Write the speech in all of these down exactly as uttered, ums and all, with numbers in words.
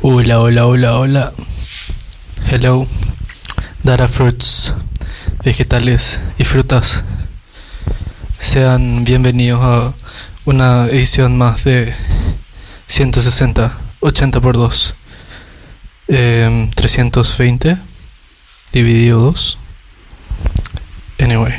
Hola, hola, hola, hola. Hello. Dara Fruits, vegetales y frutas. Sean bienvenidos a una edición más de ciento sesenta, ochenta por dos. Eh, trescientos veinte dividido dos. Anyway.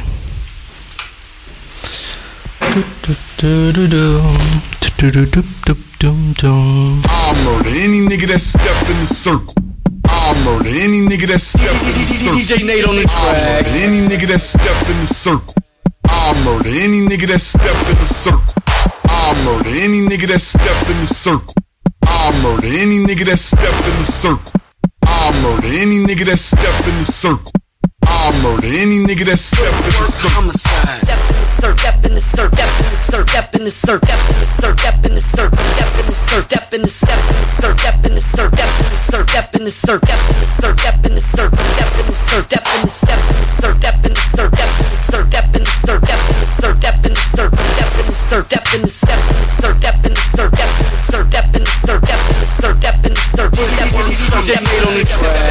I'll murder any nigga that step in the circle. I'll murder any nigga that step in the circle. D J Nate on the I'll track. murder any nigga that step in the circle. I'll murder any nigga that step in the circle. I'll murder any nigga that step in the circle. I'll murder any nigga that step in the circle. I'll murder any nigga that step in the circle. I'll murder any nigga that step in the circle. Step in the circle, step in the circle, step in the circle, step in the circle, step in the circle, step in the circle, step in the circle, step in the circle, step in the circle, step in the circle, step in the circle, step in the circle, step in the circle, step in the circle, step in the circle, step in the circle, step in the circle, step in the circle, step in the circle, step in the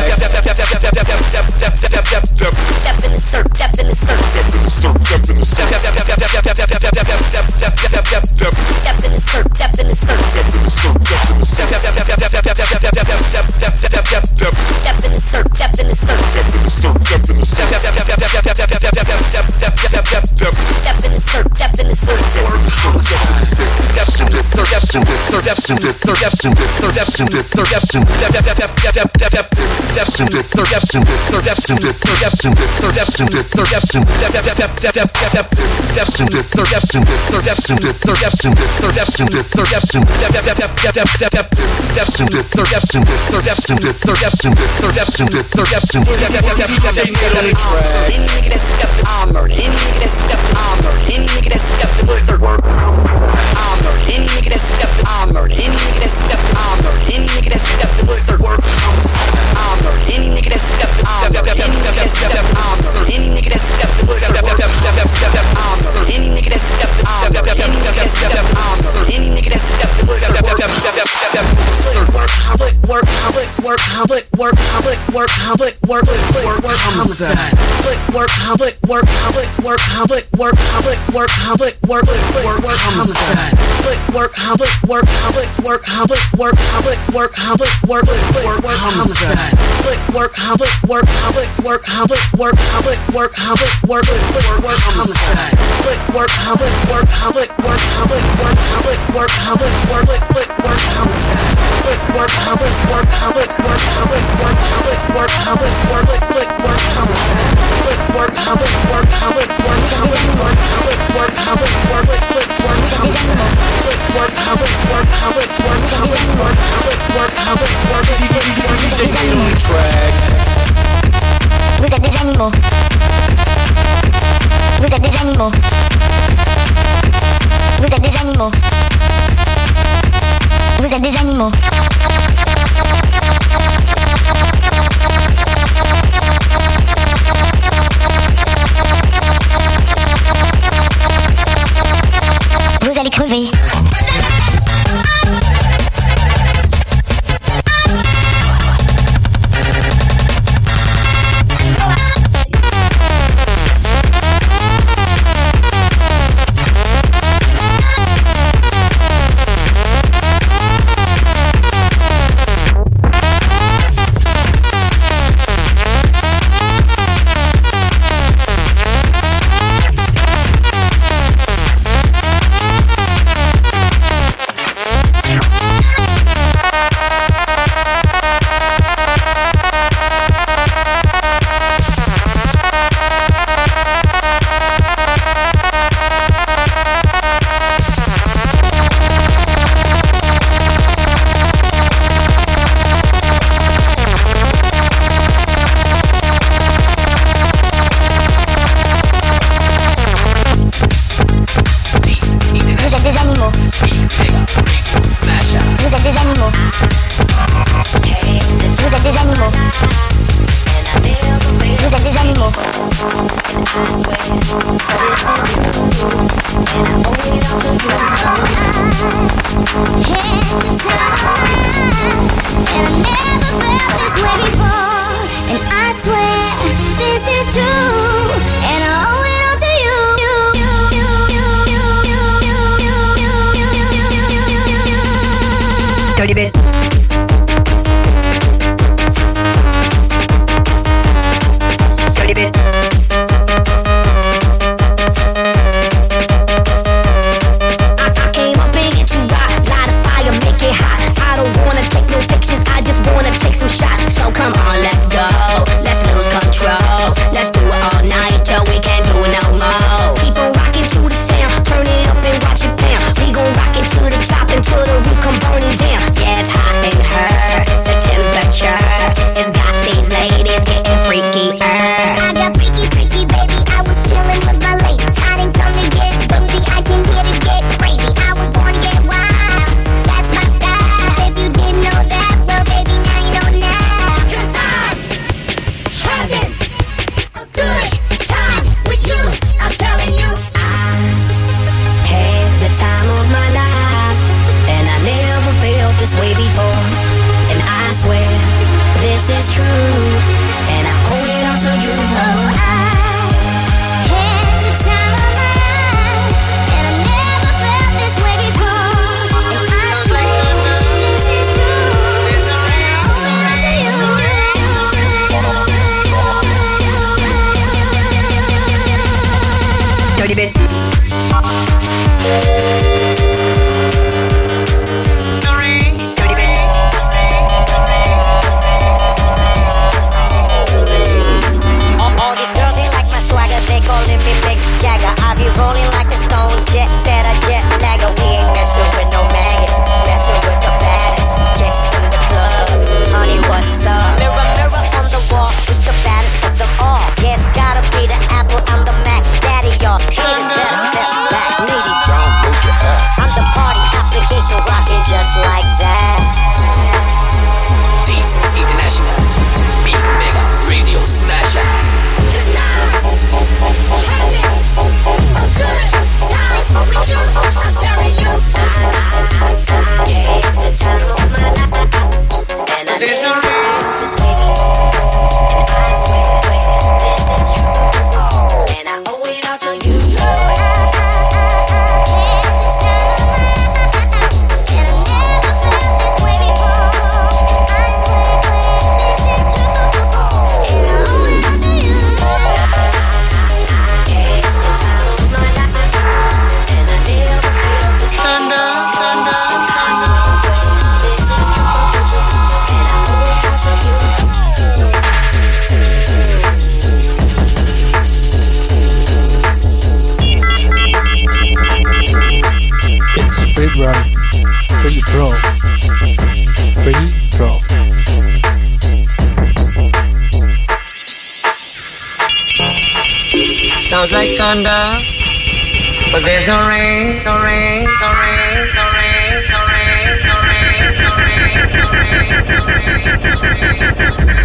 circle. Step in the circle, step in the circle, Step in the circle, step in the circle. step in the circle, step in the circle, step in the circle, Step in the circle, step in the circle. step in the circle, step in the circle, Step in the circle, step in the circle. step in the circle, step in the circle. Any nigga that stepped in, I'll murder. Any nigga that stepped in, I'll murder. Any nigga that stepped in the circle, I'll murder. Any nigga that stepped in, I'll murder. Any nigga that stepped in, I'll murder. Any nigga that stepped in the circle, I'll murder. Any nigga that stepped in, I'll murder. Any nigga that stepped in, I'll murder. Any nigga that stepped in the circle, I'll murder. Any nigga that stepped in, I'll murder. Any nigga that stepped in, I'll murder. Any nigga that stepped in the circle, work, public, work, public, work, public, work, public, work, public, work, work, work, homicide. Public, work, public, work, public, work, public, work, public, work, public, work, work, work, homicide. Public, work, public, work, public, work, public, work, public, work, public, work, work, work, homicide. Public, work, public, work, public, work, public, work, public, work, public, work, work, work, homicide. Public, work, public, work, public, work, public, work, public, work, public, work, work, work, homicide. Public, work, public, work, public, work, public, work, public, work, public, work, work, work, homicide. Public, work, public, work, public, work, public, work, public, work, public, work, work, work, homicide. Public, work, public, work, public, work, public, work, public, work, public, work, work, work, work, Vous êtes des animaux. Vous êtes des animaux. Vous êtes des animaux. Vous êtes des animaux. Vous allez crever. Dirty bit. Dirty bit. I, I came up in here to rock, light a fire, make it hot. I don't wanna take no pictures, I just wanna take some shots. So come on, let's go, let's lose control. Let's do it all night till we can't do it no more. Keep on rocking to the sound, turn it up and watch it pound. We gon' rock it to the top until the roof come burning down. Yeah, it's hot in her, the temperature has got these ladies getting freaky. I got freaky, freaky, baby. I was chillin' with my ladies. I didn't come to get bougie, I came here to get crazy. I was born to get wild, that's my style. If you didn't know that, well, baby, now you know now. 'Cause I'm having a good time with you. I'm telling you, I had the time of my life, and I never felt this way before. And I swear this is true, and I owe it all to you. oh, I had the time of my life, and I never felt this way before. And I swear this is true, and I owe it all to you. Dirty bit. Dirty bit. All, all these girls, they like my swagger, they calling me Mick Jagger. I be rolling like a stone jet, set a jet lagger. We ain't messing with no maggots, messing with the baddest chicks in the club. Honey, what's up? Mirror, mirror on the wall, who's the baddest of them all? Yeah, it's gotta be the Apple, I'm the Mac, daddy, y'all. Haters better step back, ladies, Download your app. I'm the party application rocking just like that. This is International Big Mega Radio Smasher. I'm telling you, I had the time of my life, and I never felt this way before. And I swear this is true, and I owe it all to you. Free run. Free throw. Free throw. Sounds like thunder, but there's no rain, no rain, no rain, no rain, no rain, no rain, no rain, no rain, no rain, no rain.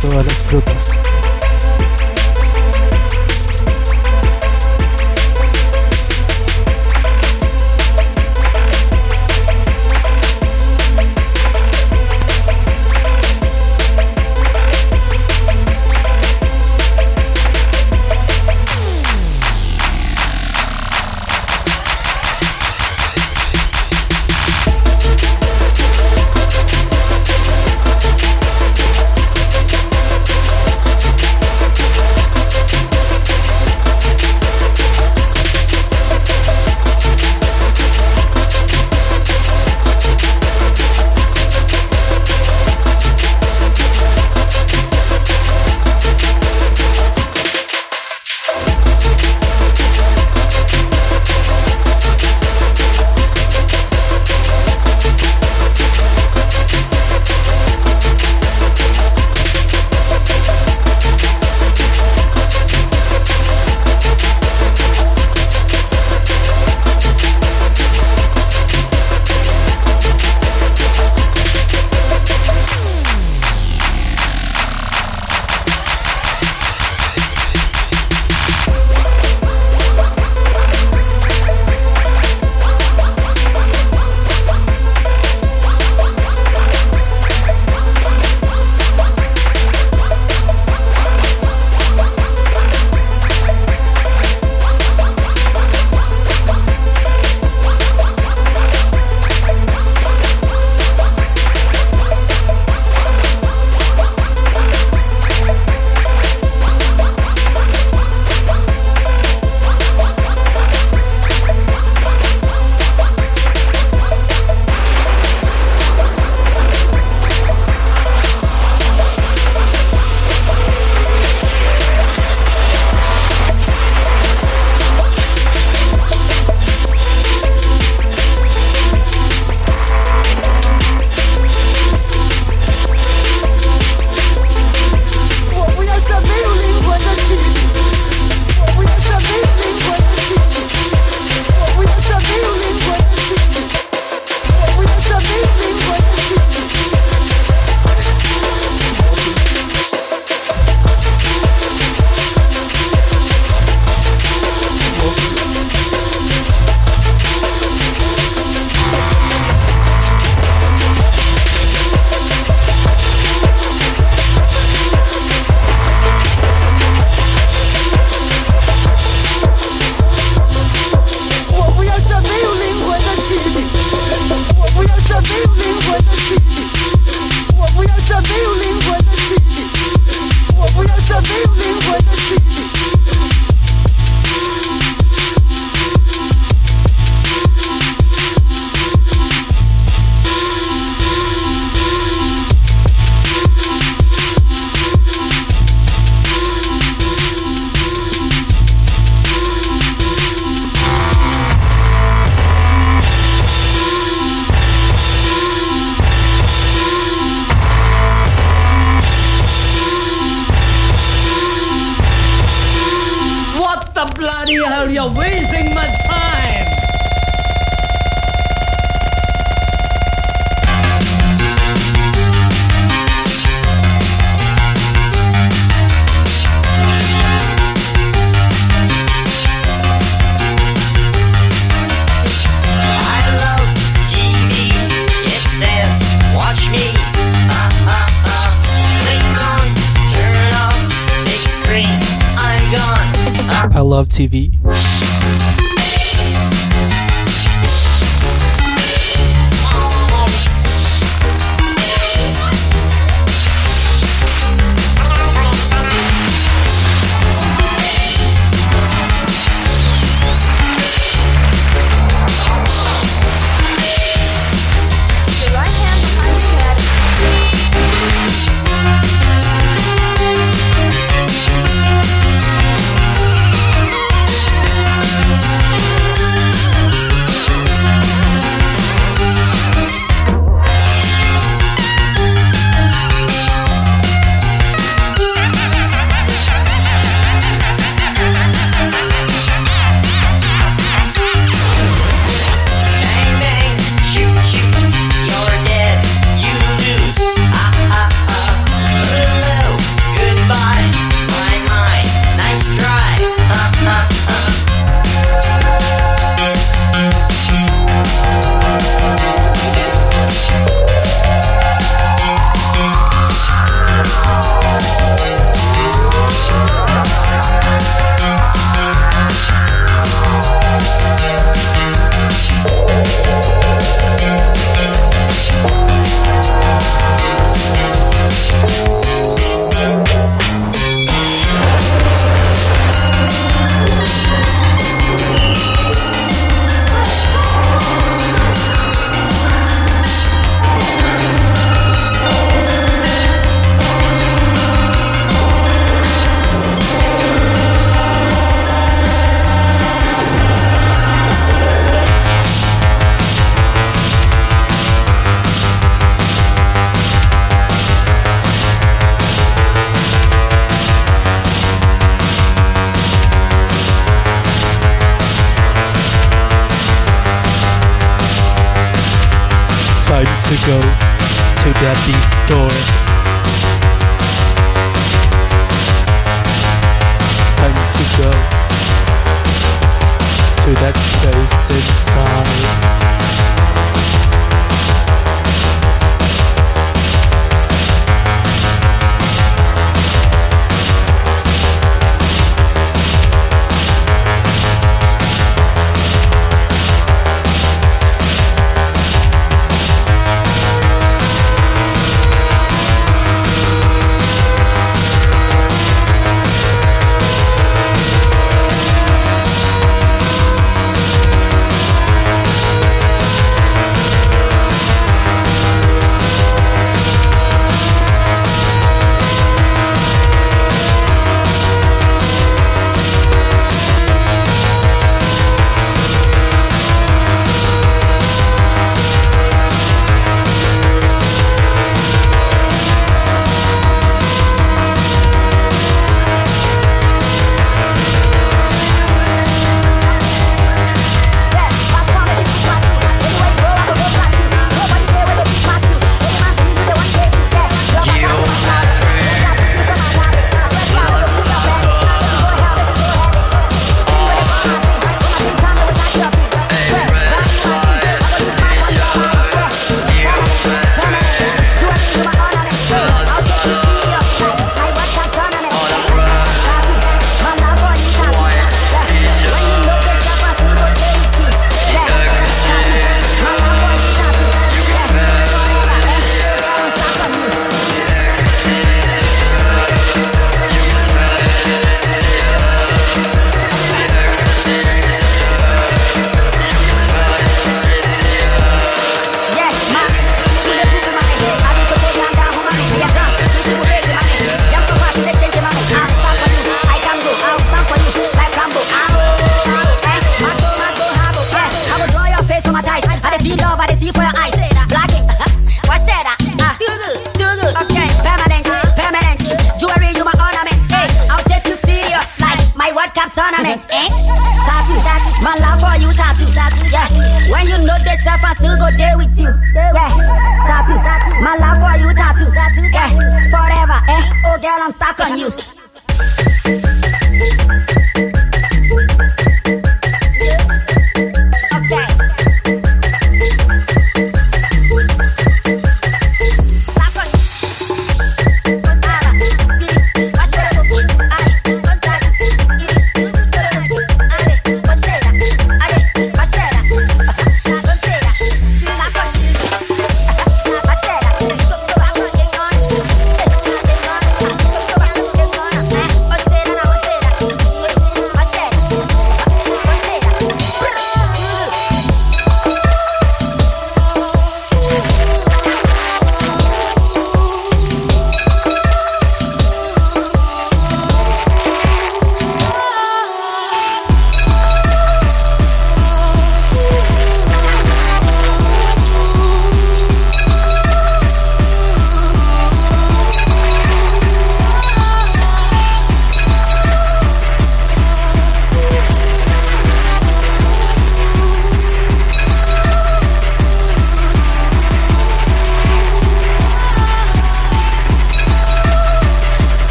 todas las frutas. You're wasting my time. I love T V. It says, watch me. Uh, uh, uh. Click on, turn off, big screen. I'm gone. Uh. I love T V. Thank you. go to that beat store. Time to go to that place inside. Tournament, eh? Tattoo, tattoo, my love for you, tattoo, tattoo, yeah. When you know this stuff, I still go there with you, yeah. Tattoo, tattoo, my love for you, tattoo, tattoo, yeah. Forever, eh? Oh girl, I'm stuck on you. Gonna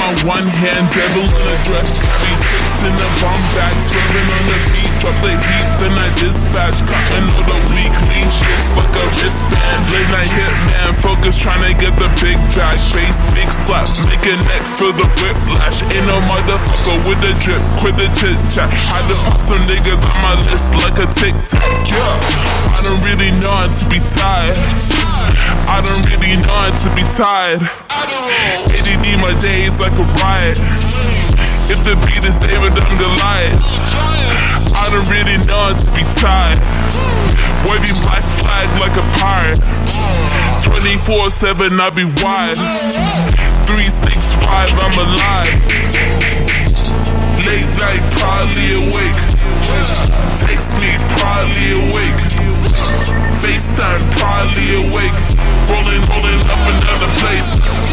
my one hand, devil in a dress. Carry tricks in the bomb bag, swerving on the beat. Drop the heat, then I dispatch. Cotton all the weekly shits like a wristband. Late night hitman, focus trying to get the big bash. Face big slap, make a neck feel the whiplash. Ain't no motherfucker with the drip, quit the chit chat. Had to pop some niggas on my list like a tic tac. Yeah, I don't really know how to be tired. I don't really know how to be tired. A D D my days like a riot. If the beat is David, I'm Goliath. I don't really know how to be tired. Wavy black flag like a pirate. twenty-four seven, I be wide. three sixty-five, I'm alive. Late night, probably awake. Text me, probably awake. FaceTime, probably awake. Rolling, rolling up another place.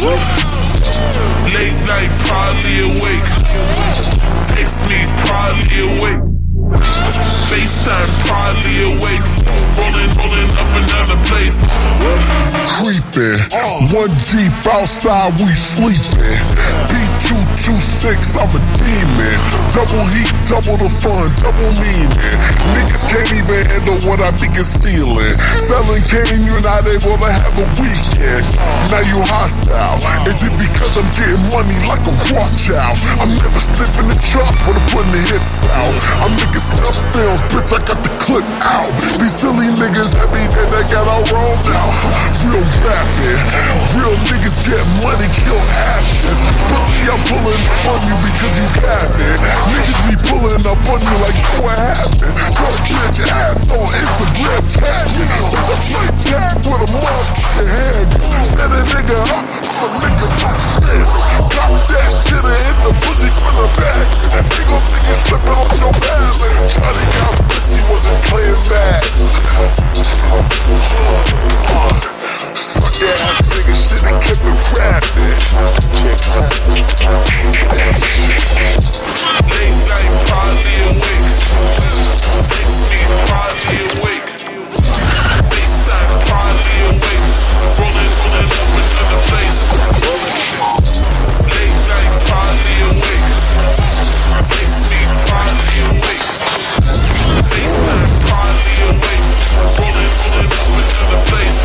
Late night, probably awake. Text me, probably awake. FaceTime, probably awake. Rolling, rolling up another place. Creeping, one deep outside, we sleeping. B two two six, I'm a demon. Double heat, double the fun, double meaning. Niggas can't even handle what I be concealing. Selling cane, you're not able to have a weekend. Now you hostile. Is it because I'm getting money like a Rothschild? I'm never sniffing the chops when I'm putting the hits out. I'm making stuff films, bitch, I got the clip out. These silly niggas heavy, then they got all rolled out. Real rapping, real niggas get money, kill ashes. Pussy, I'm pulling up on you because you got it. Niggas be pulling up on you like, yo, what happened? Gotta get your ass on Instagram tagging. Bitch, I play tag with a motherfucking hand. Set a nigga up, a nigga from the got that shit and hit the pussy from the back. They gon' think you slipping on your balance. Johnny got pussy, wasn't playing bad. Suck ass nigga shit and kept it rapping. Late night, probably awake. Text me, probably awake. FaceTime, probably awake. Rolling, rolling up another place. Late night, probably awake. Text me, probably awake. FaceTime, probably awake. Rolling, rolling up another place.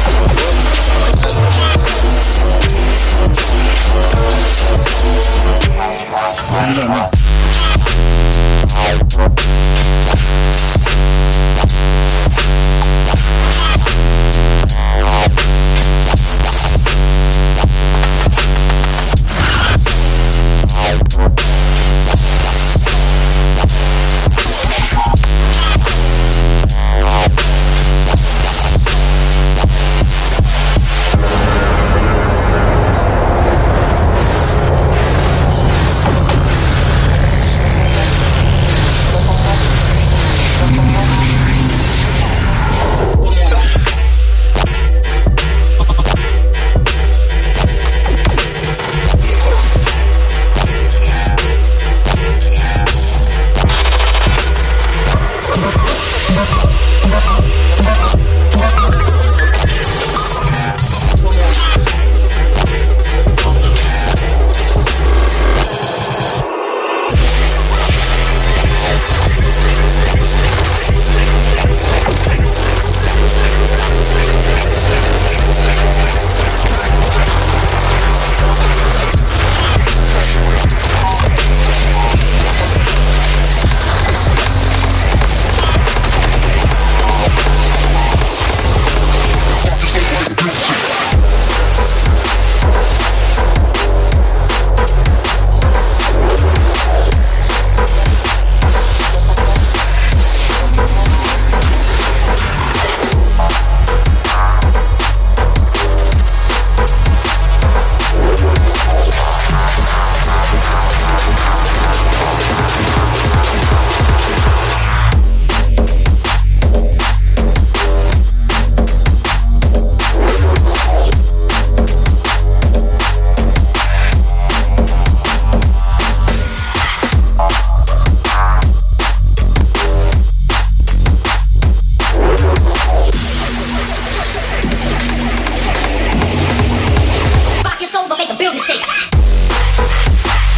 Rock your soul, but make a building shake.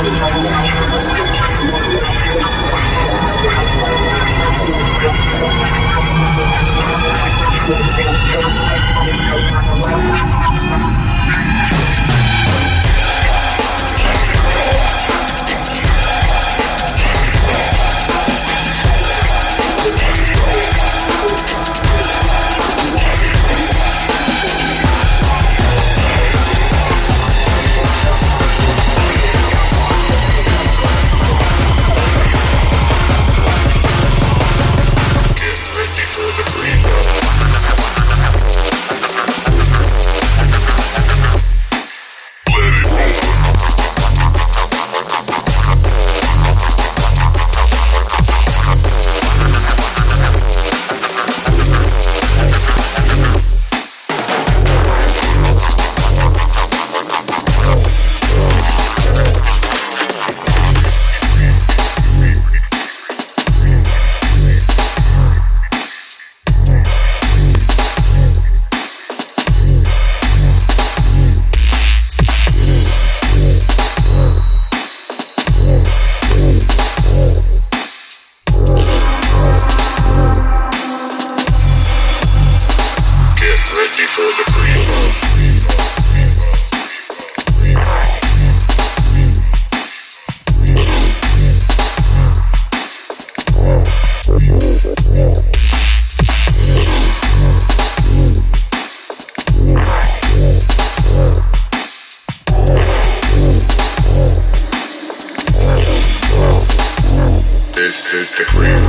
This is the clean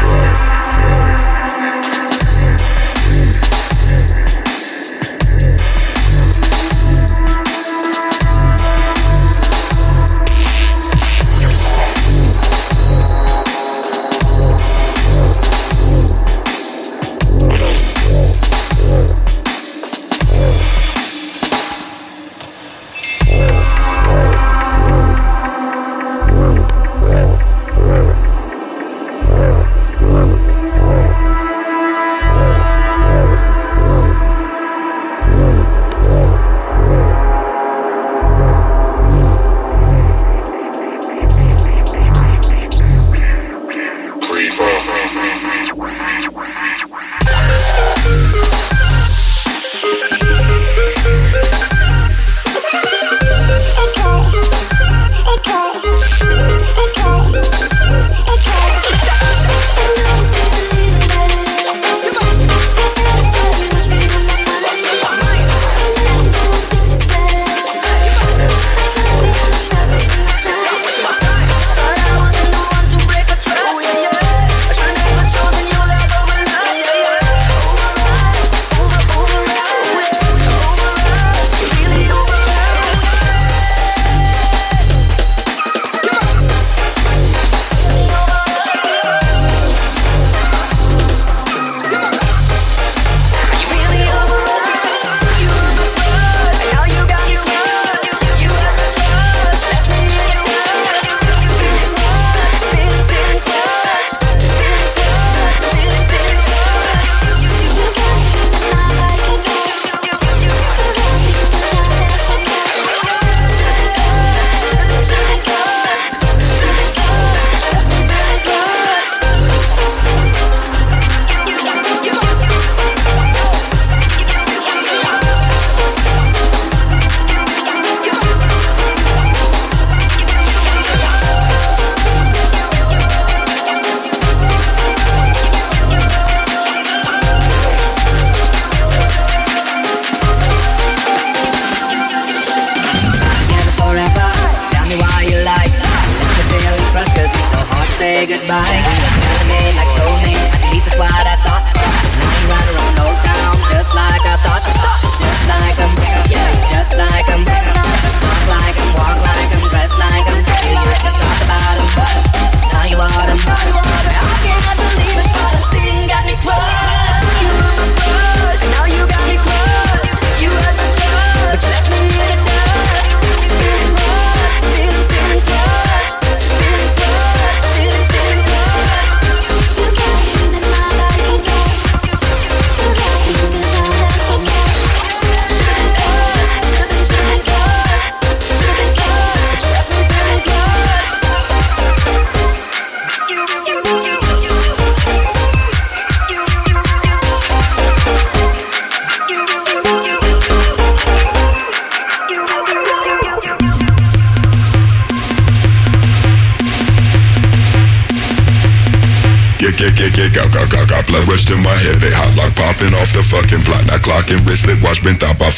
say goodbye. Telling me like soulmates, at least that's what I thought. Lying right around Old Town, just like I thought. Just like I'm, yeah, just like I'm. Talk like I'm, walk like I'm, dress like I'm. You used to talk about him, now you want him. I can't believe it, but this thing got me crushed. You were my crush, now you got me crushed. You had my touch, but left me in the dust. Feeling crushed, feeling, feeling crushed. Feeling crushed, feeling, feeling crushed. You got me in my body, you got me. You got me in my body, you got me. Should've done, should've, should've done. get, get, get, got, got, got, got blood rush to my head. They hot like popping off the fucking block. Now clocking wristlet, watch been top off.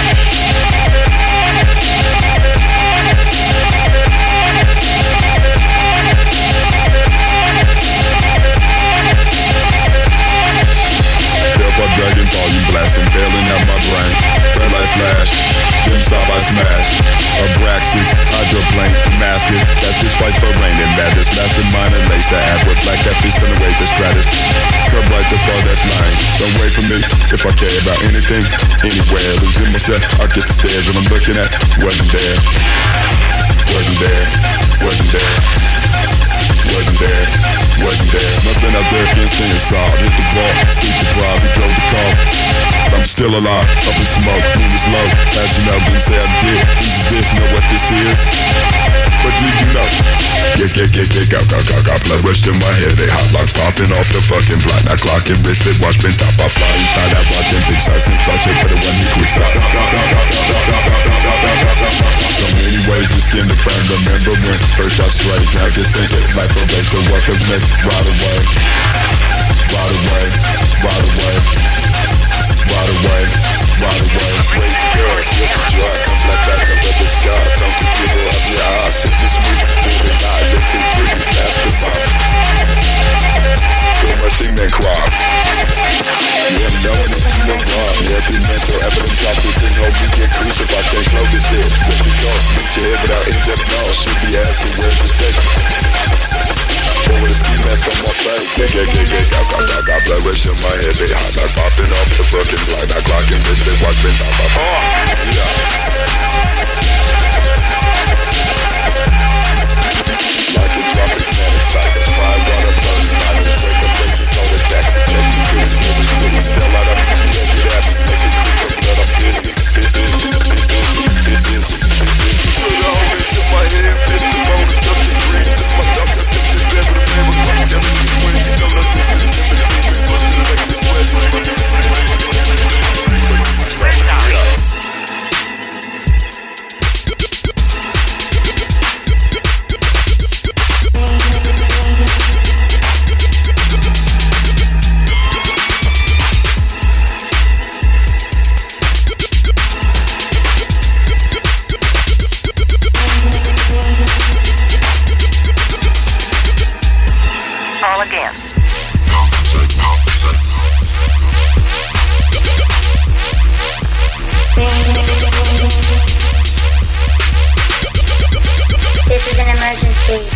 Dragon volume blasting, bailing out my brain. Red light flash, dim stop I smash. Abraxas, hydroplane, massive. That's his fight for rain and madness. Mastermind and lace the app with black cat fist on the waist of Stratus. Come right the far that's flying. Don't wait for me if I care about anything, anywhere. Losing myself, I get the stairs when I'm looking at. Wasn't there, wasn't there, wasn't there. Wasn't there, wasn't there. Nothing out there can stay inside. Hit the ball, sleep deprived, we drove the car. I'm still alive, up in smoke, moon is low. As you know, didn't say I did. Jesus, this, know what this is? But do you know? Get, get, get, get, got, got, got, got blood rush to my head. They hot like popping off the fucking block. Now clocking wristed, watch been top. I fly inside that watching big size, snip shots, hit for the one you quick stop. So many ways to skin the frame. Remember when first I straight, now just think it like so what comes next? Right away, right away, right away, right away, right away. Race girl, get the dry, come flat back under the sky. Don't forget it up your eyes. Sit this week, moving night, look it's really basketball. Feel my cement cry. Yeah, knowing if you don't run. Every mental evidence drop through thing, hope we get crucified. Can't flow this here. What's the cost? Reach your head without in-depth knowledge. Should be asking where's the sex? Over the ski mask on my face. Get, get, get, get, got, got, got, got blood rush in my head. They hot like popping off the fucking block. Now clocking this, they watch been top off. Oh, yeah. Like a dropping panic cycles. Fire water, burning miners. Break up, break your soda Jackson. Take you to the river city. Sell out of me. Yeah, get at me. Make it quick up, blood. I'm busy. Bit busy, bit busy, bit busy, bit busy. Put it all into my head. Fist the motor, just the breeze. This my duck, I think it's better than ever. Crush them in the wind. You know nothing to the difference. Put to the Lexus West. Fresh out. Call again. This is an emergency.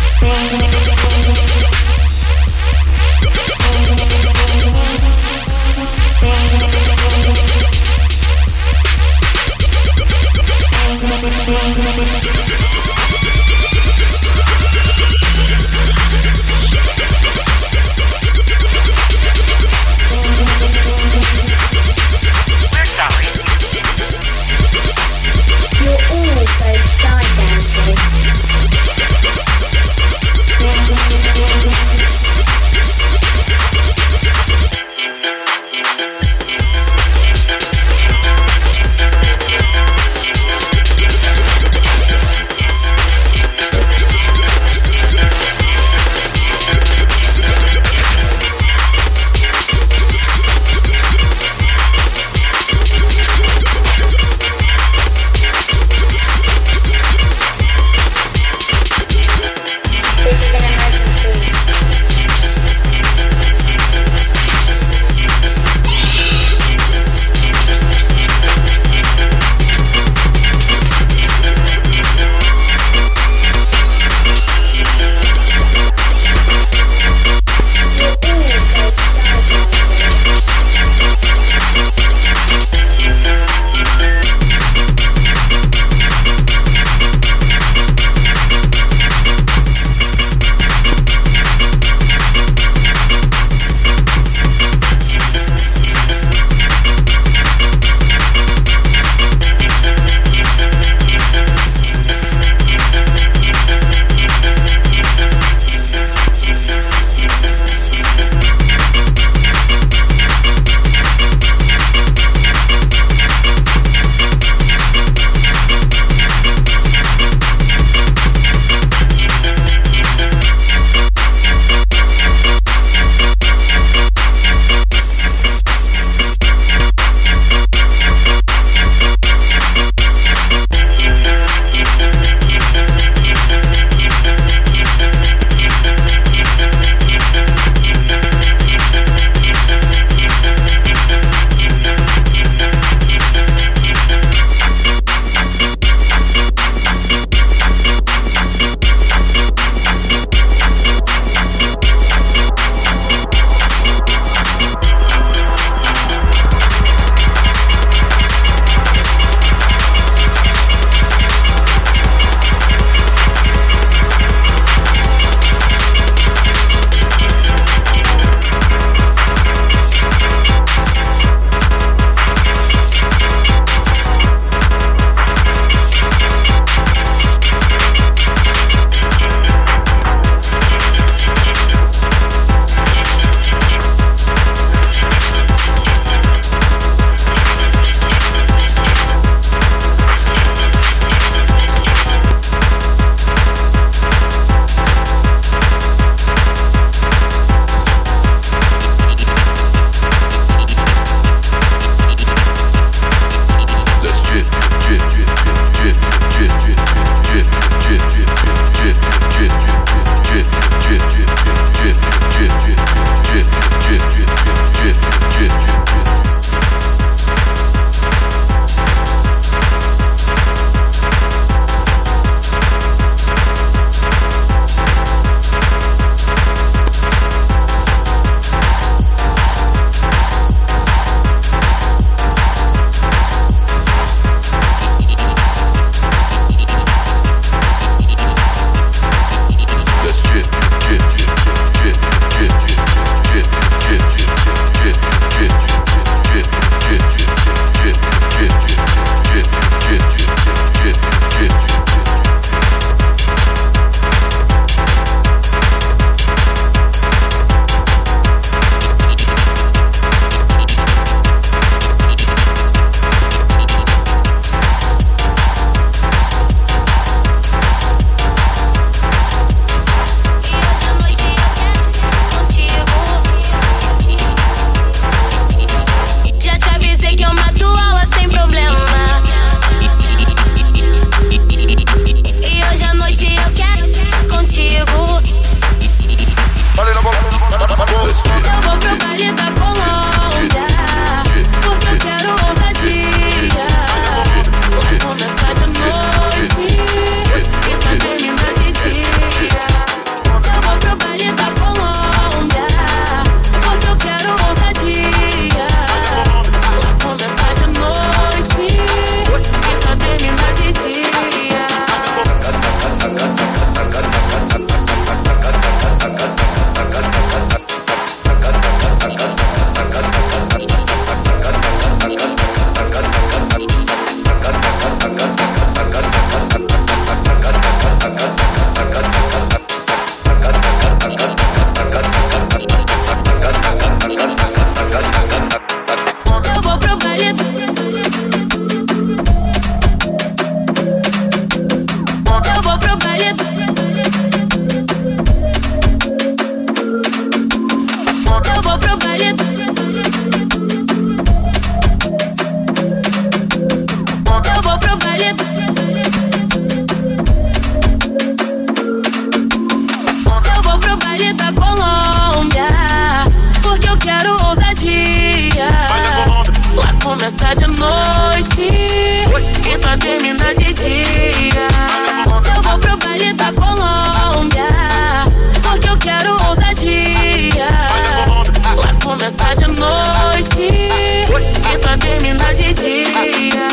começar de noite e só termina de dia. Eu vou pro baile da Colômbia, porque eu quero ousadia. Vai começar de noite e só termina de dia.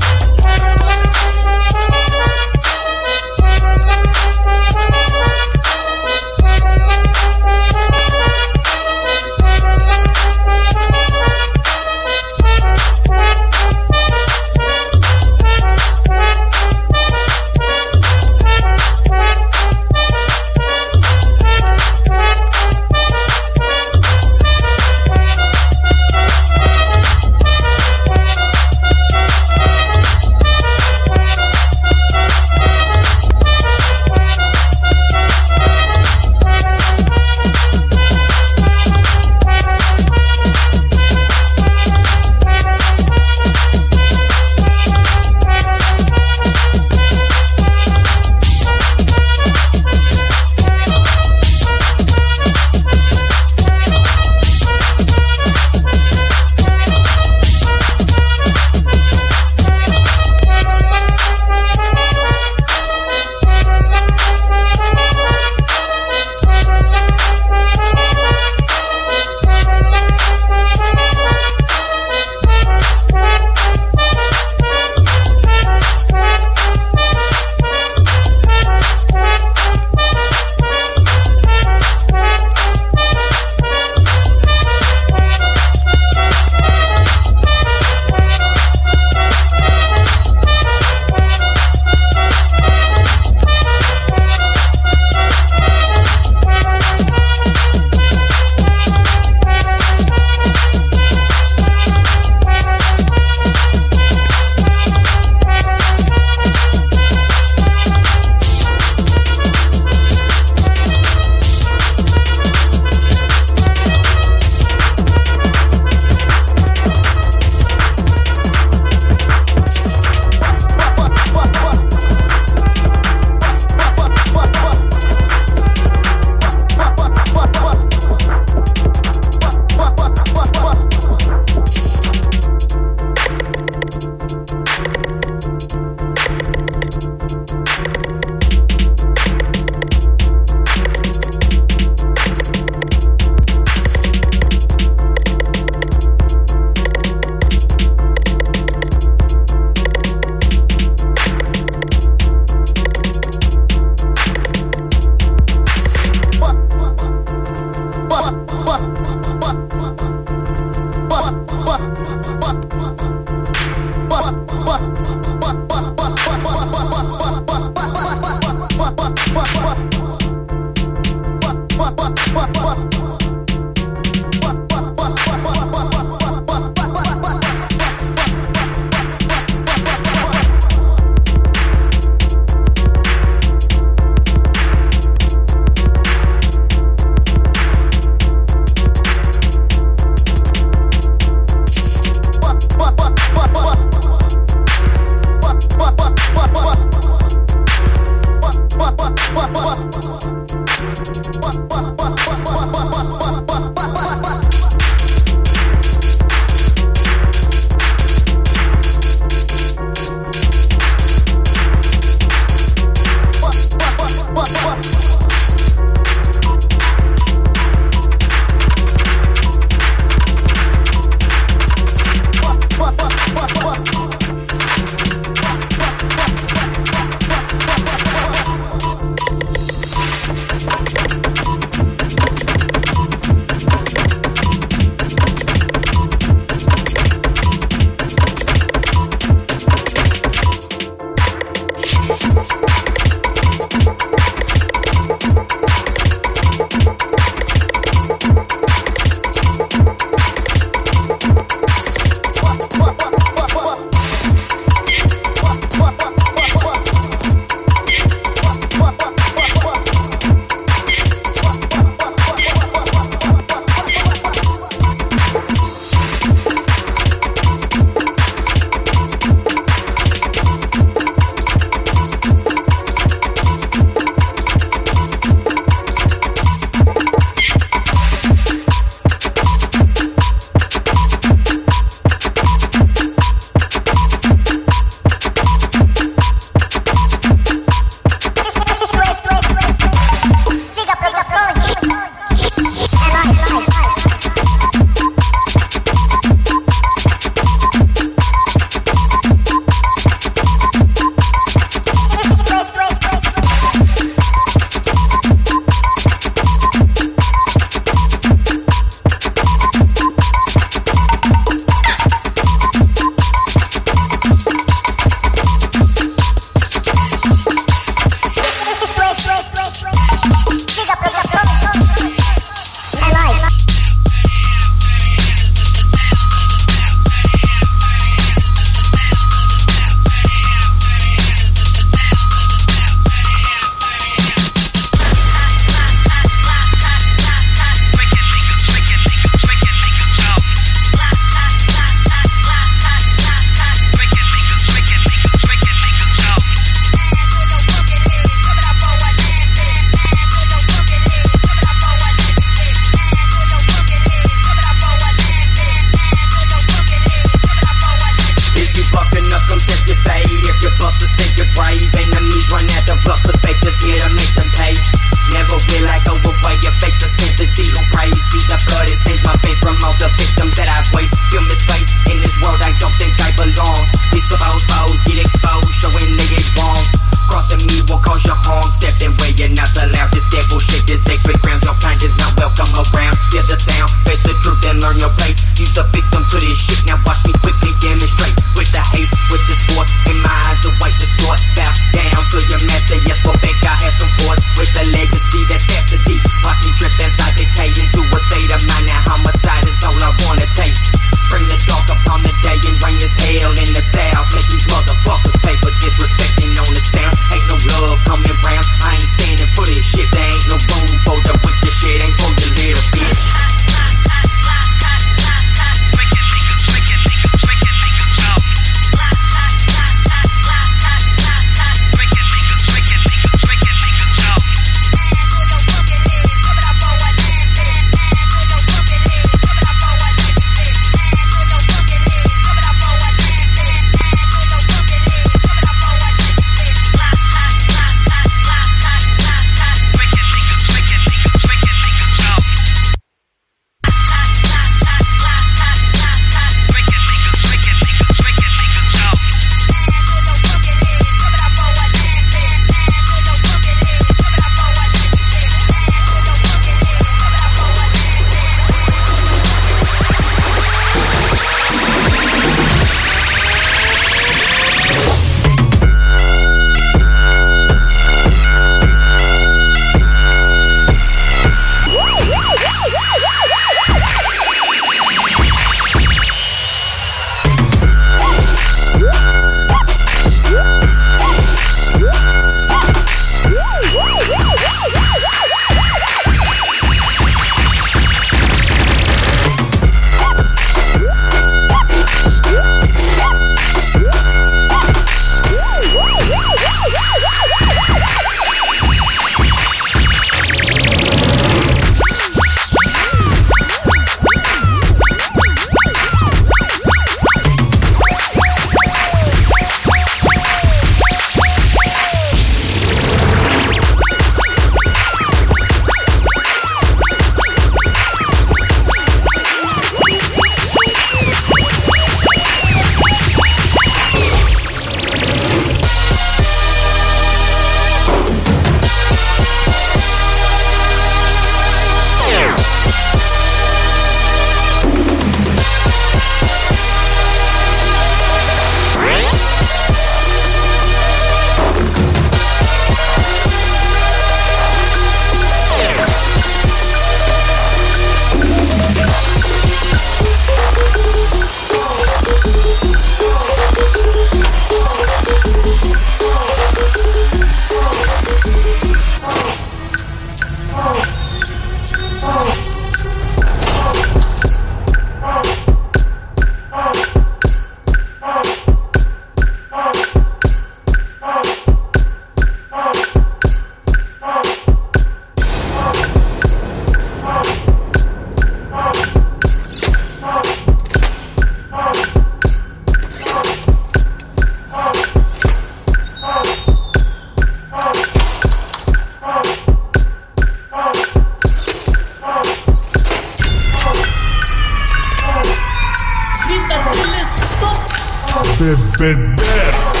daquele som. Bebedeira.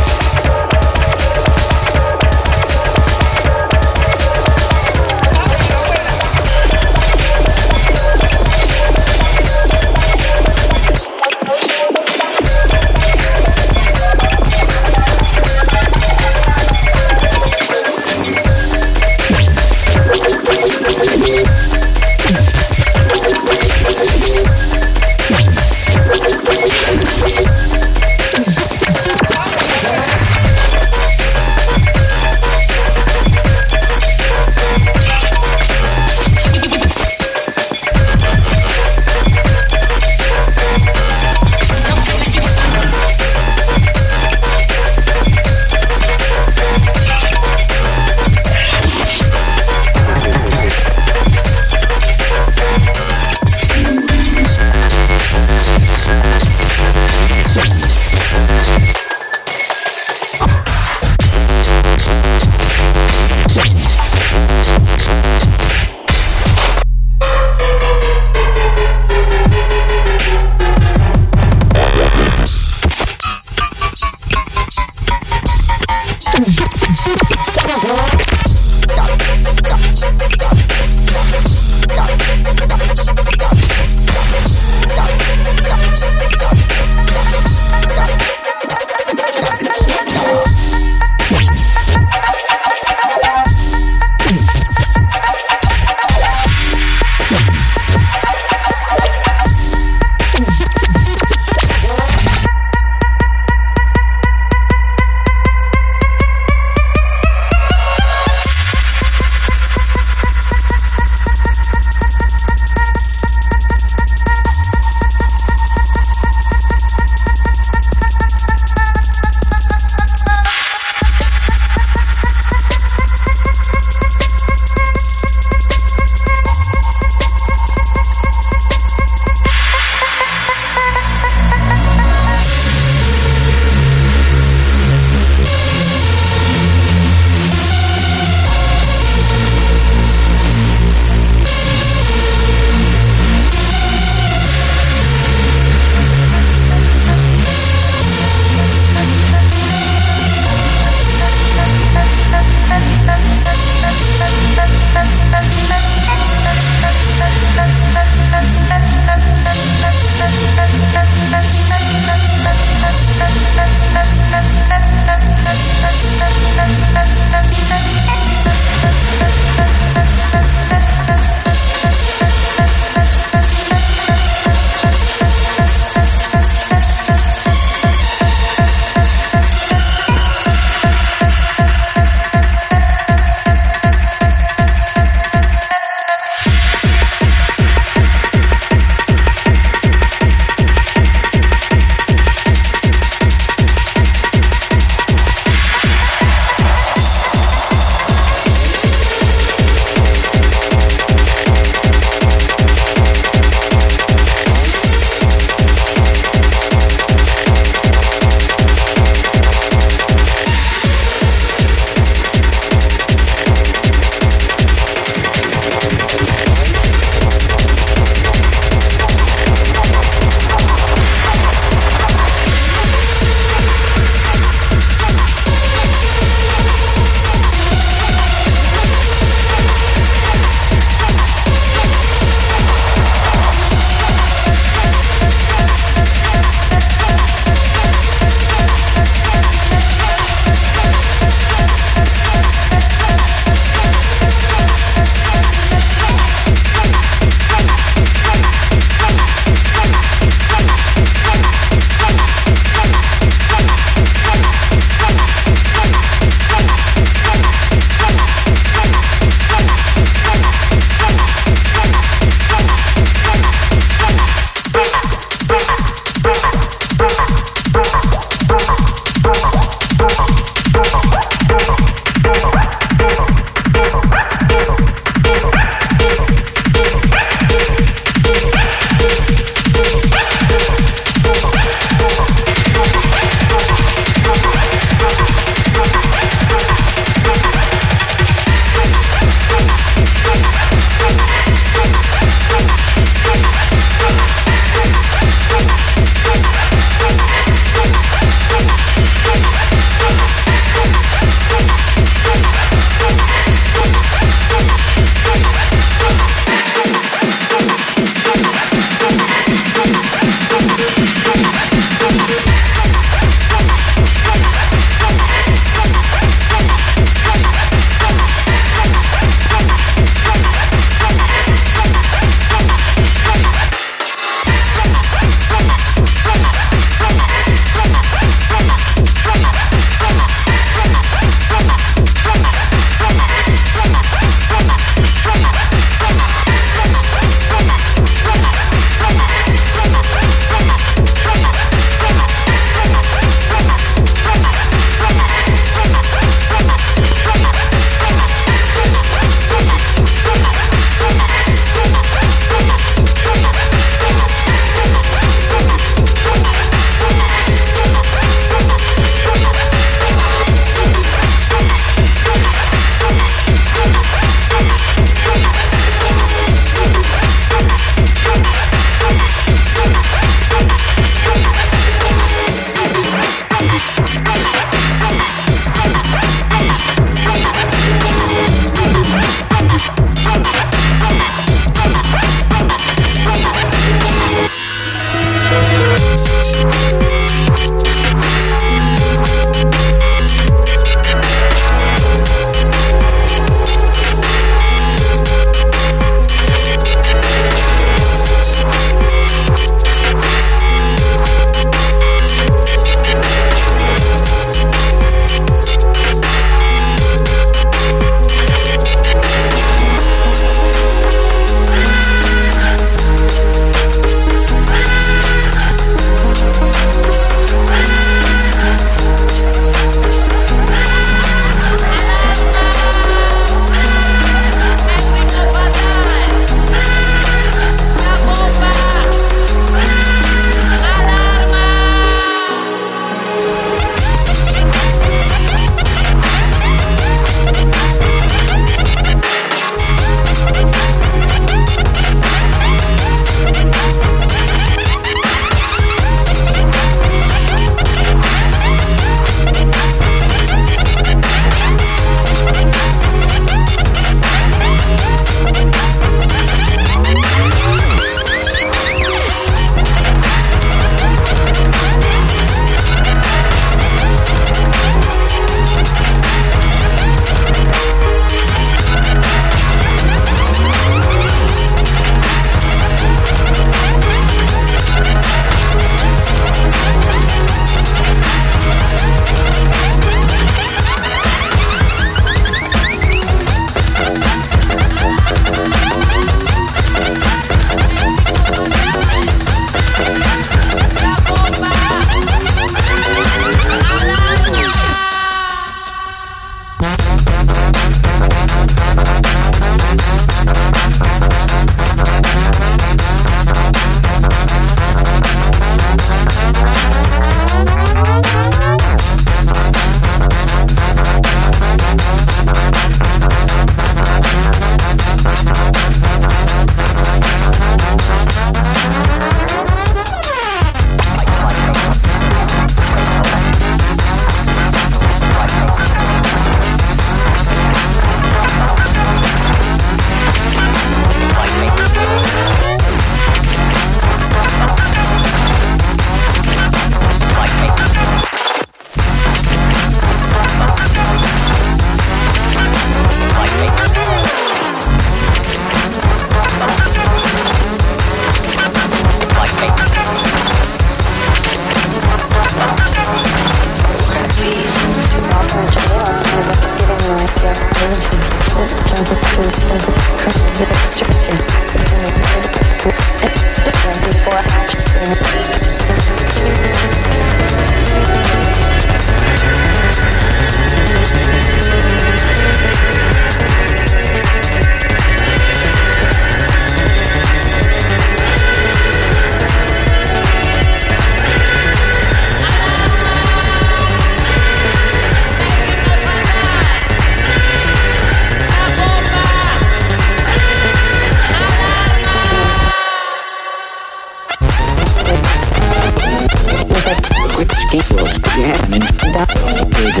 Yeah, and then behavior.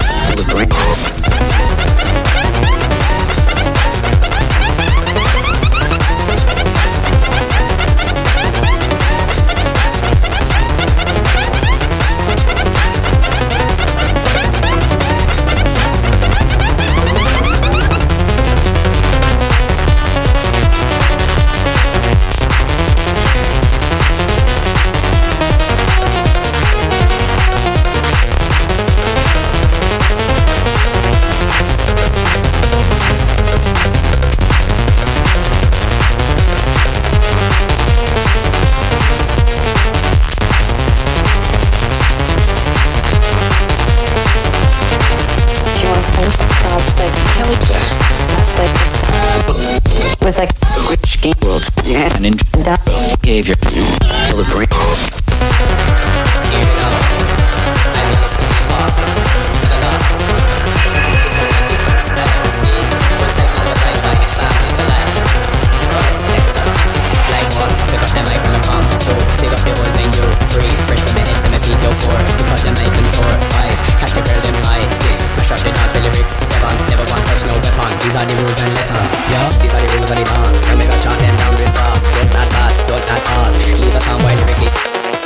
Was like rich game world, yeah, and in behavior. These are the rules and lessons, yeah. These are the rules of the dance. So make a chant them down real fast. Don't that bad, don't that hard. Leave a sound while lyric is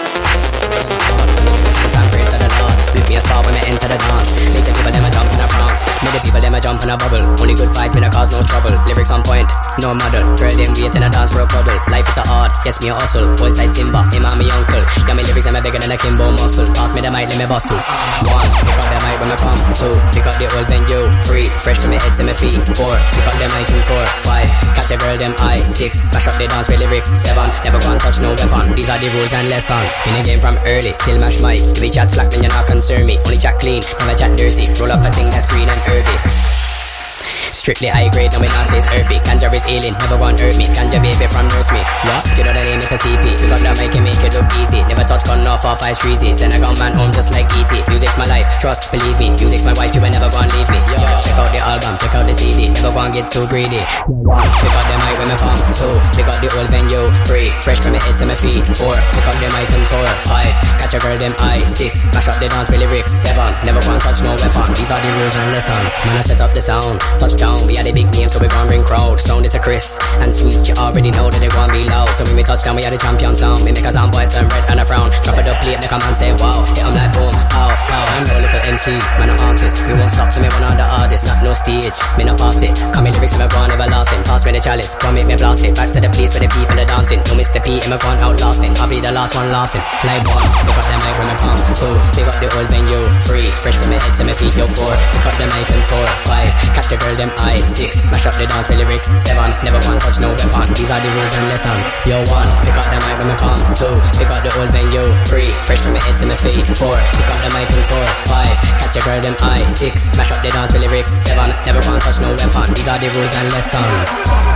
and praise to the Lord. Split me a spot when I enter the dance. Make the people them a jump in a prance. Make the people them a jump in a bubble. Only good vibes, me no cause no trouble. Lyrics on point, no model. Girl them wait in a dance for a cuddle. Life is a art, yes me a hustle. Hold tight Simba, him and me uncle. Yeah, me lyrics them a bigger than a Kimbo muscle. Pass me the mic, let me bust two. One, pick up the mic when I come. Two, pick up the old venue. Three, fresh from me head to me feet. Four, pick up the mic and tour. Five, catch a girl them eye. Six, mash up the dance with lyrics. Seven, never go and touch no weapon. These are the rules and lessons. In the game from early, still mash mic. If we chat slack, then you're not concern me. Only chat clean, never chat dirty. Roll up a thing that's green and herby. Strictly high grade, no me not taste earthy. Ganja is healing, never gonna hurt me. Ganja baby from nurse me. What? You know the name, it's a C P. Pick up the mic and make it look easy. Never touch gun off off ice treesy. Send a gun man home just like E T. Music's my life, trust, believe me. Music's my wife, you will never gonna leave me. Yo, check out the album, check out the C D. Never gonna get too greedy. Pick up the mic when me come. Two, pick up the old venue. Three, fresh from me head to my feet. Four, pick up the mic and tour. Five, catch a girl them eye. Six, mash up the dance with lyrics. Seven, never gonna touch no weapon. These are the rules and lessons. Man, I set up the sound. Touchdown, we are the big name, so we gon' bring crowd. Sound it's a crisp and sweet, you already know that they gon' be loud. So when we touch down, we are the champion sound. We make a sound boy turn red and a frown. Drop it up plate, make a man say wow. Hit 'em like boom, ow, ow. I'm no little M C, man an artist. We won't stop to me one of the artists. Not no stage, me no past it. Come in lyrics, me gone everlasting. Pass me the chalice, come make me blast it. Back to the place where the people are dancing. No Mister P, him a gone outlasting. I'll be the last one laughing. Like one, pick up the mic when I come. Two, pick up the old venue. Three, fresh from me head to me feet. Yo, four, pick up the mic and tour. Five, catch the girl them eye. Six, mash up the dance with lyrics. Seven, never gonna touch no weapon. These are the rules and lessons. Yo, one, pick up the mic when I come. Two, pick up the old venue. Three, fresh from me head to me feet. Four, pick up the mic and tour. Five, catch a girl them eye. Six, mash up the dance with lyrics. Seven, never gonna touch no weapon. These are the rules and lessons.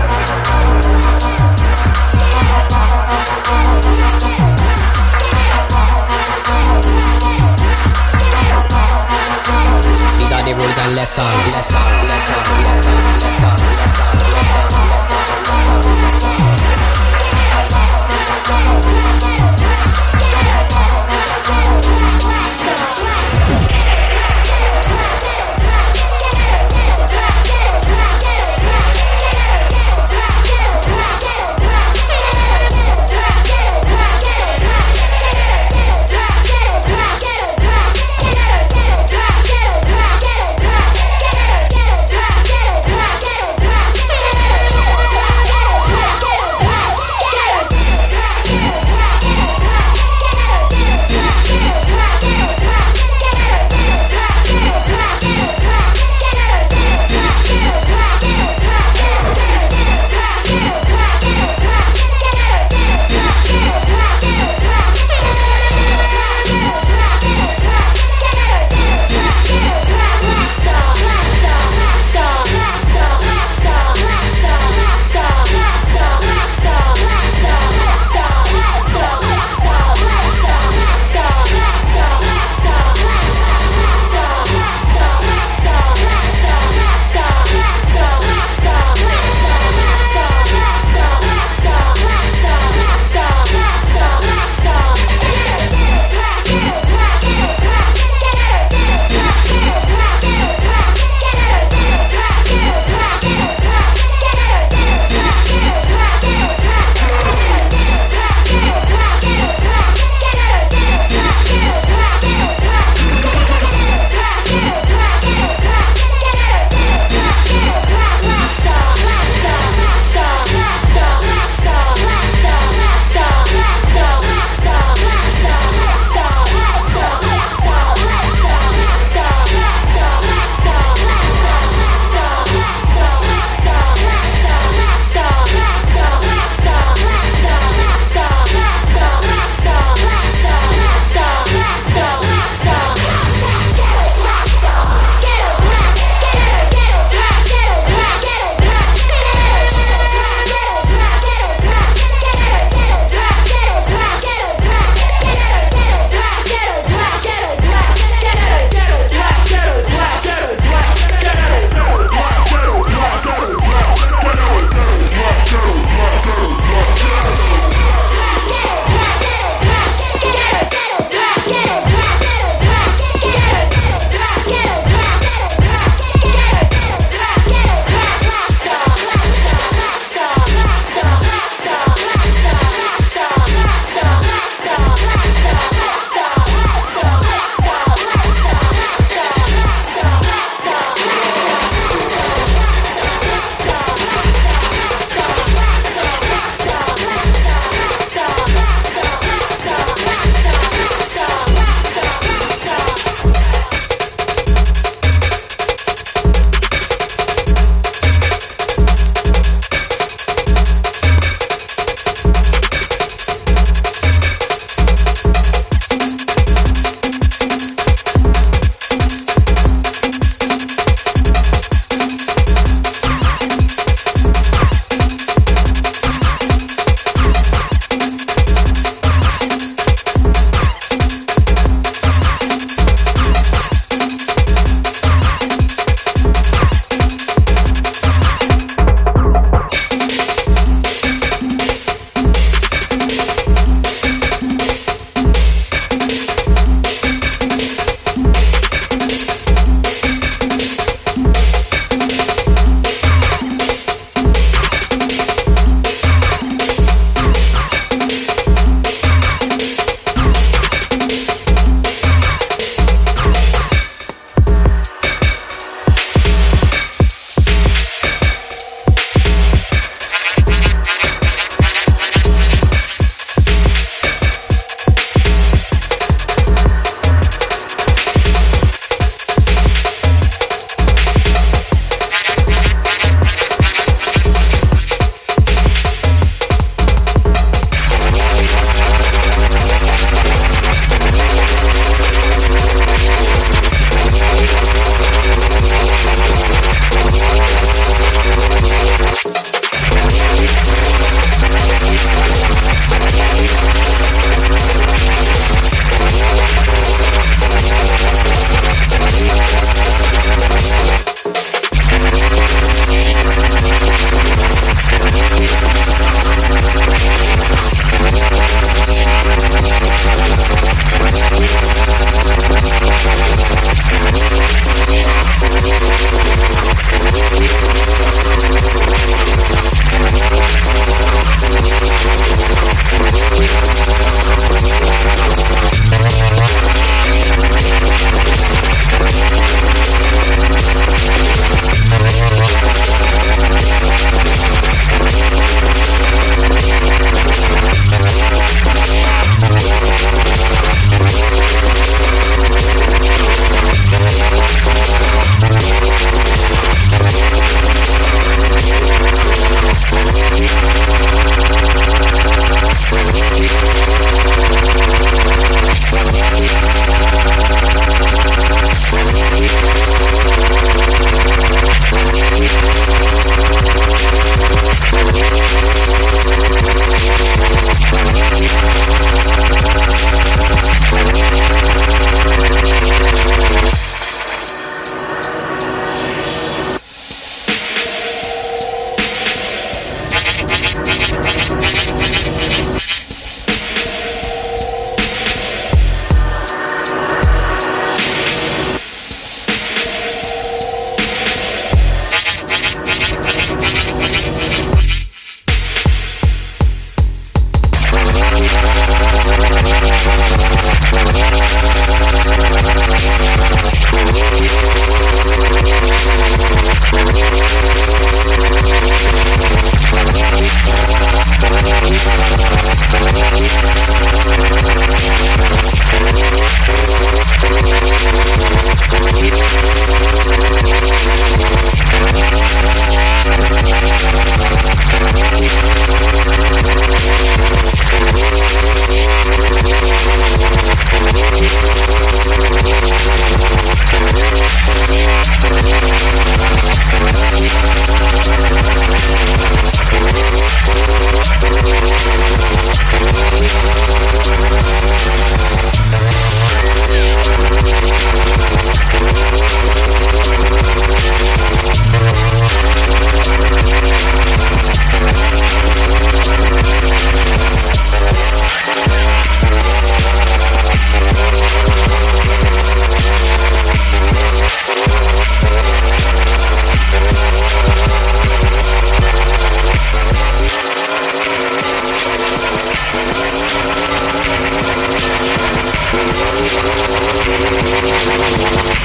These are the rules and lessons. Lesson, lesson, lesson, lesson, lesson,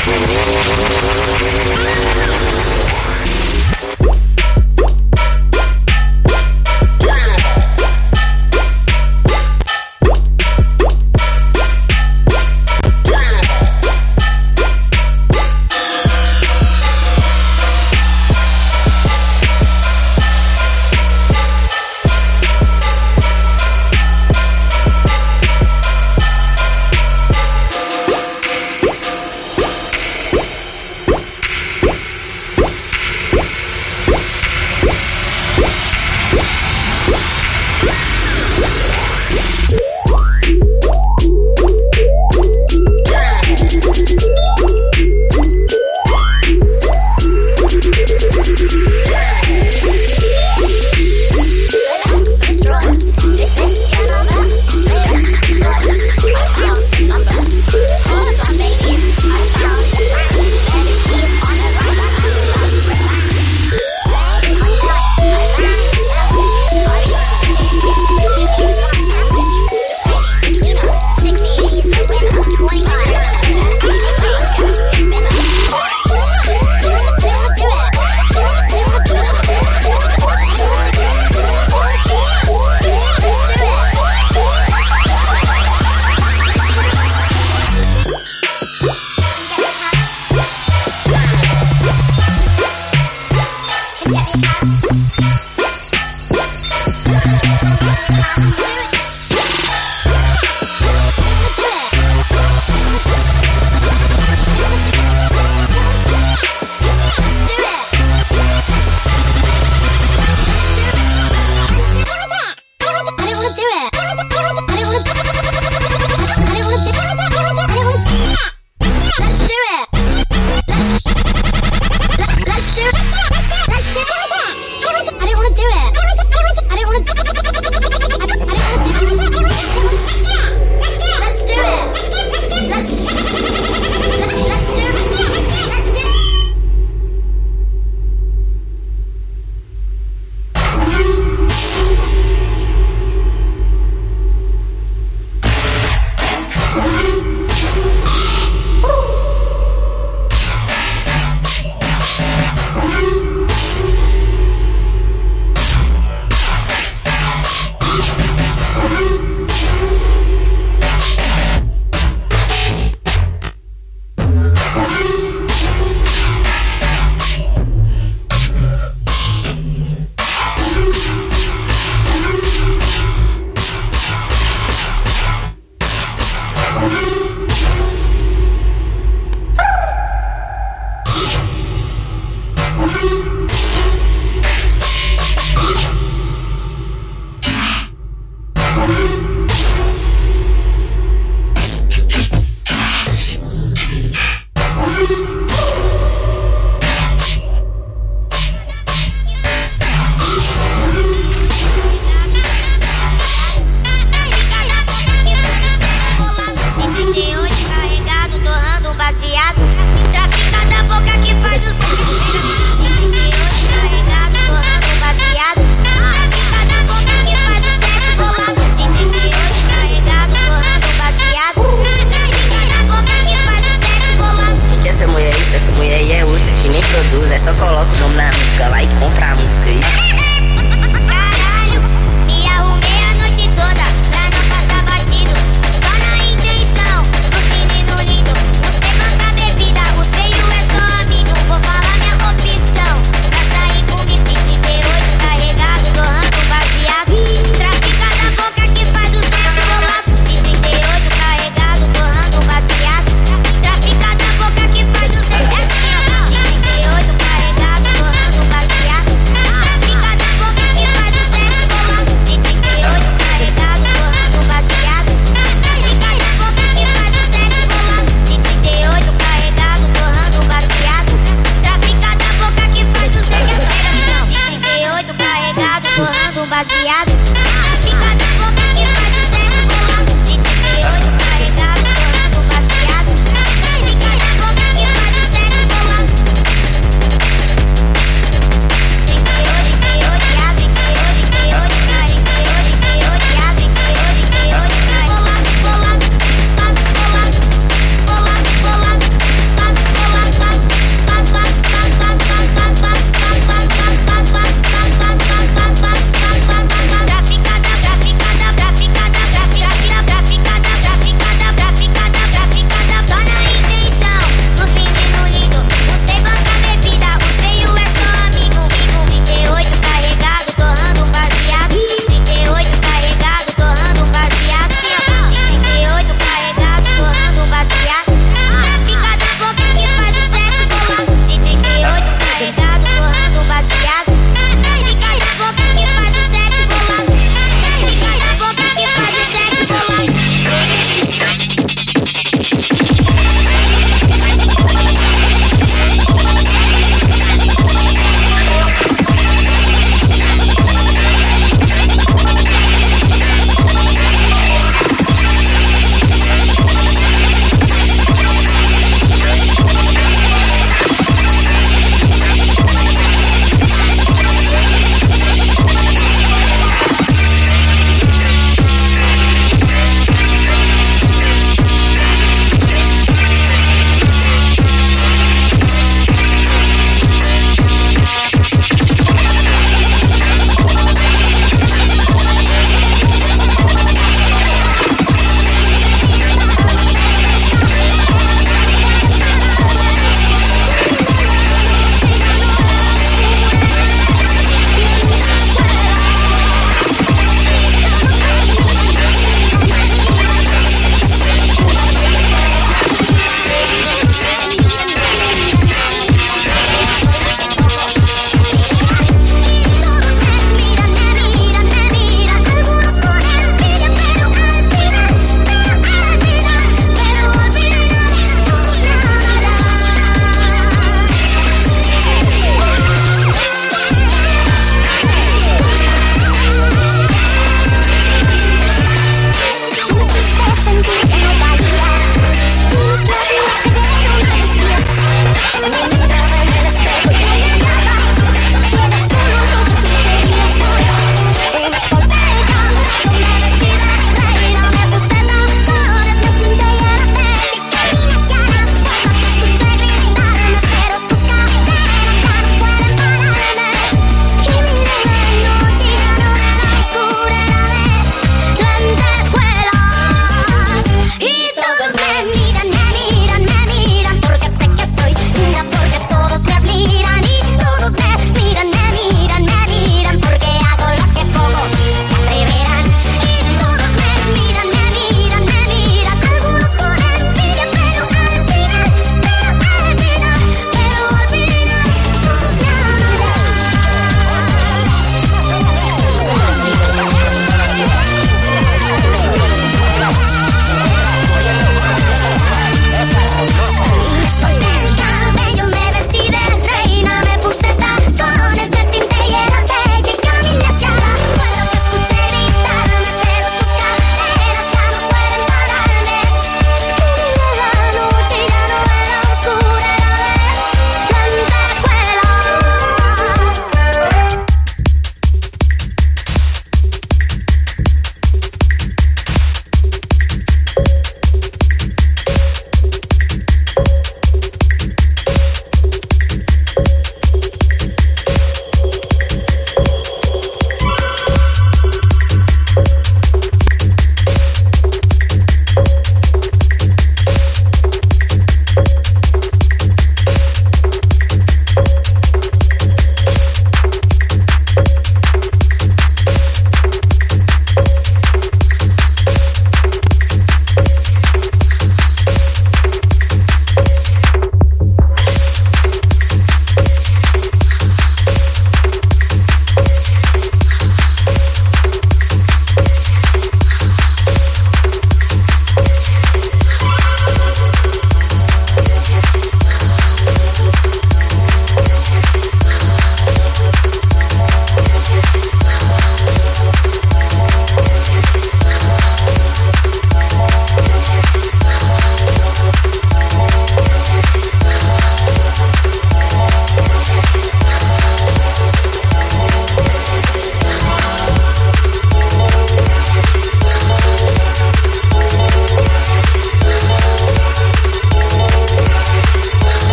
Traficada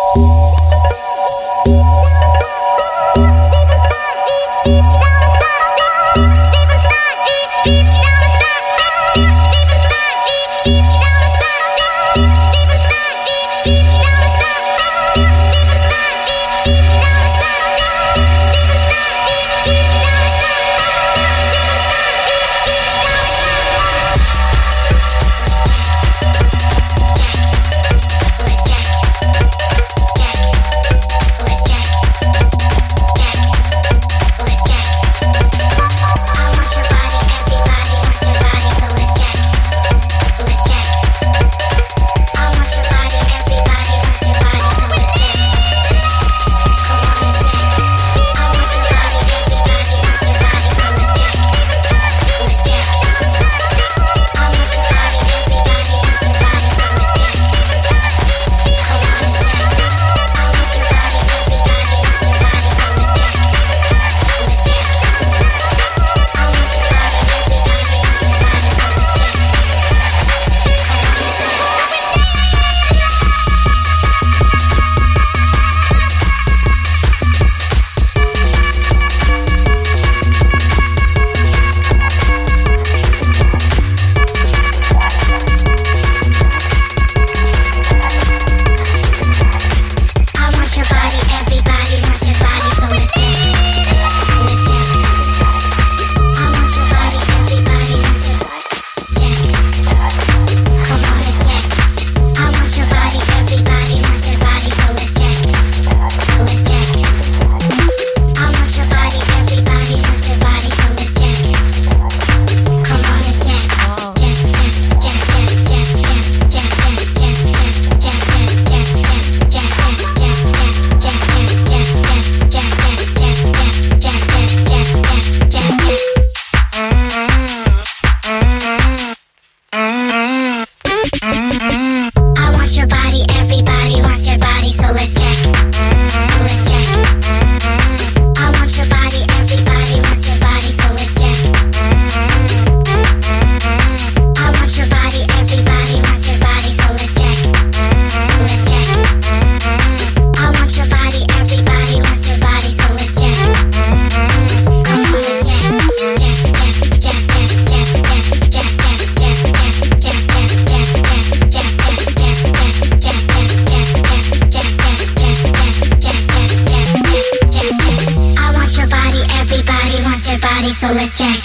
so let's jack.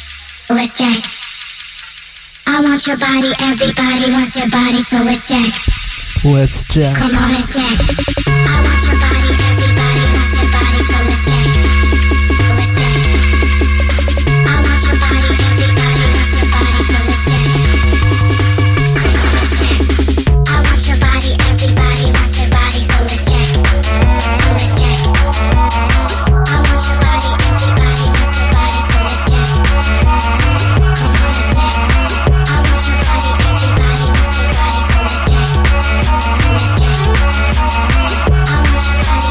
Let's jack. I want your body, everybody wants your body, so let's jack. Let's jack. Come on, let's jack. I want your body, everybody wants your body, so let's jack. Let's jack. I want your body, everybody wants your body, so let's jack. Come on, let's jack. I want your body, everybody wants your body, so let's jack. Let's jack. I want your body, everybody wants your body, so let's jack. Come on, let's jack. I want your body, everybody wants your body, so let's jack. Let's jack. I want your body.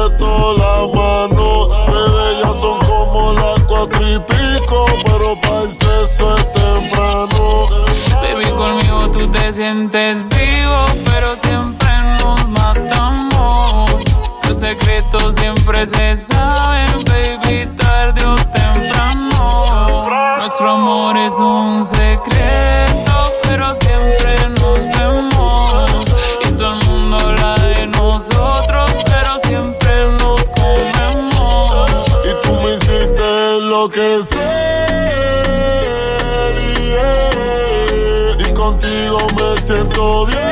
meto la mano. Bebé, ya son como las cuatro y pico, pero para el sexo es temprano. Baby, conmigo tú te sientes vivo, pero siempre nos matamos. Los secretos siempre se saben, baby, tarde o temprano. Nuestro amor es un secreto, pero siempre nos vemos. Y todo el mundo habla de nosotros, pero siempre nos comemos. Y tú me hiciste enloquecer, yeah. Y contigo me siento bien.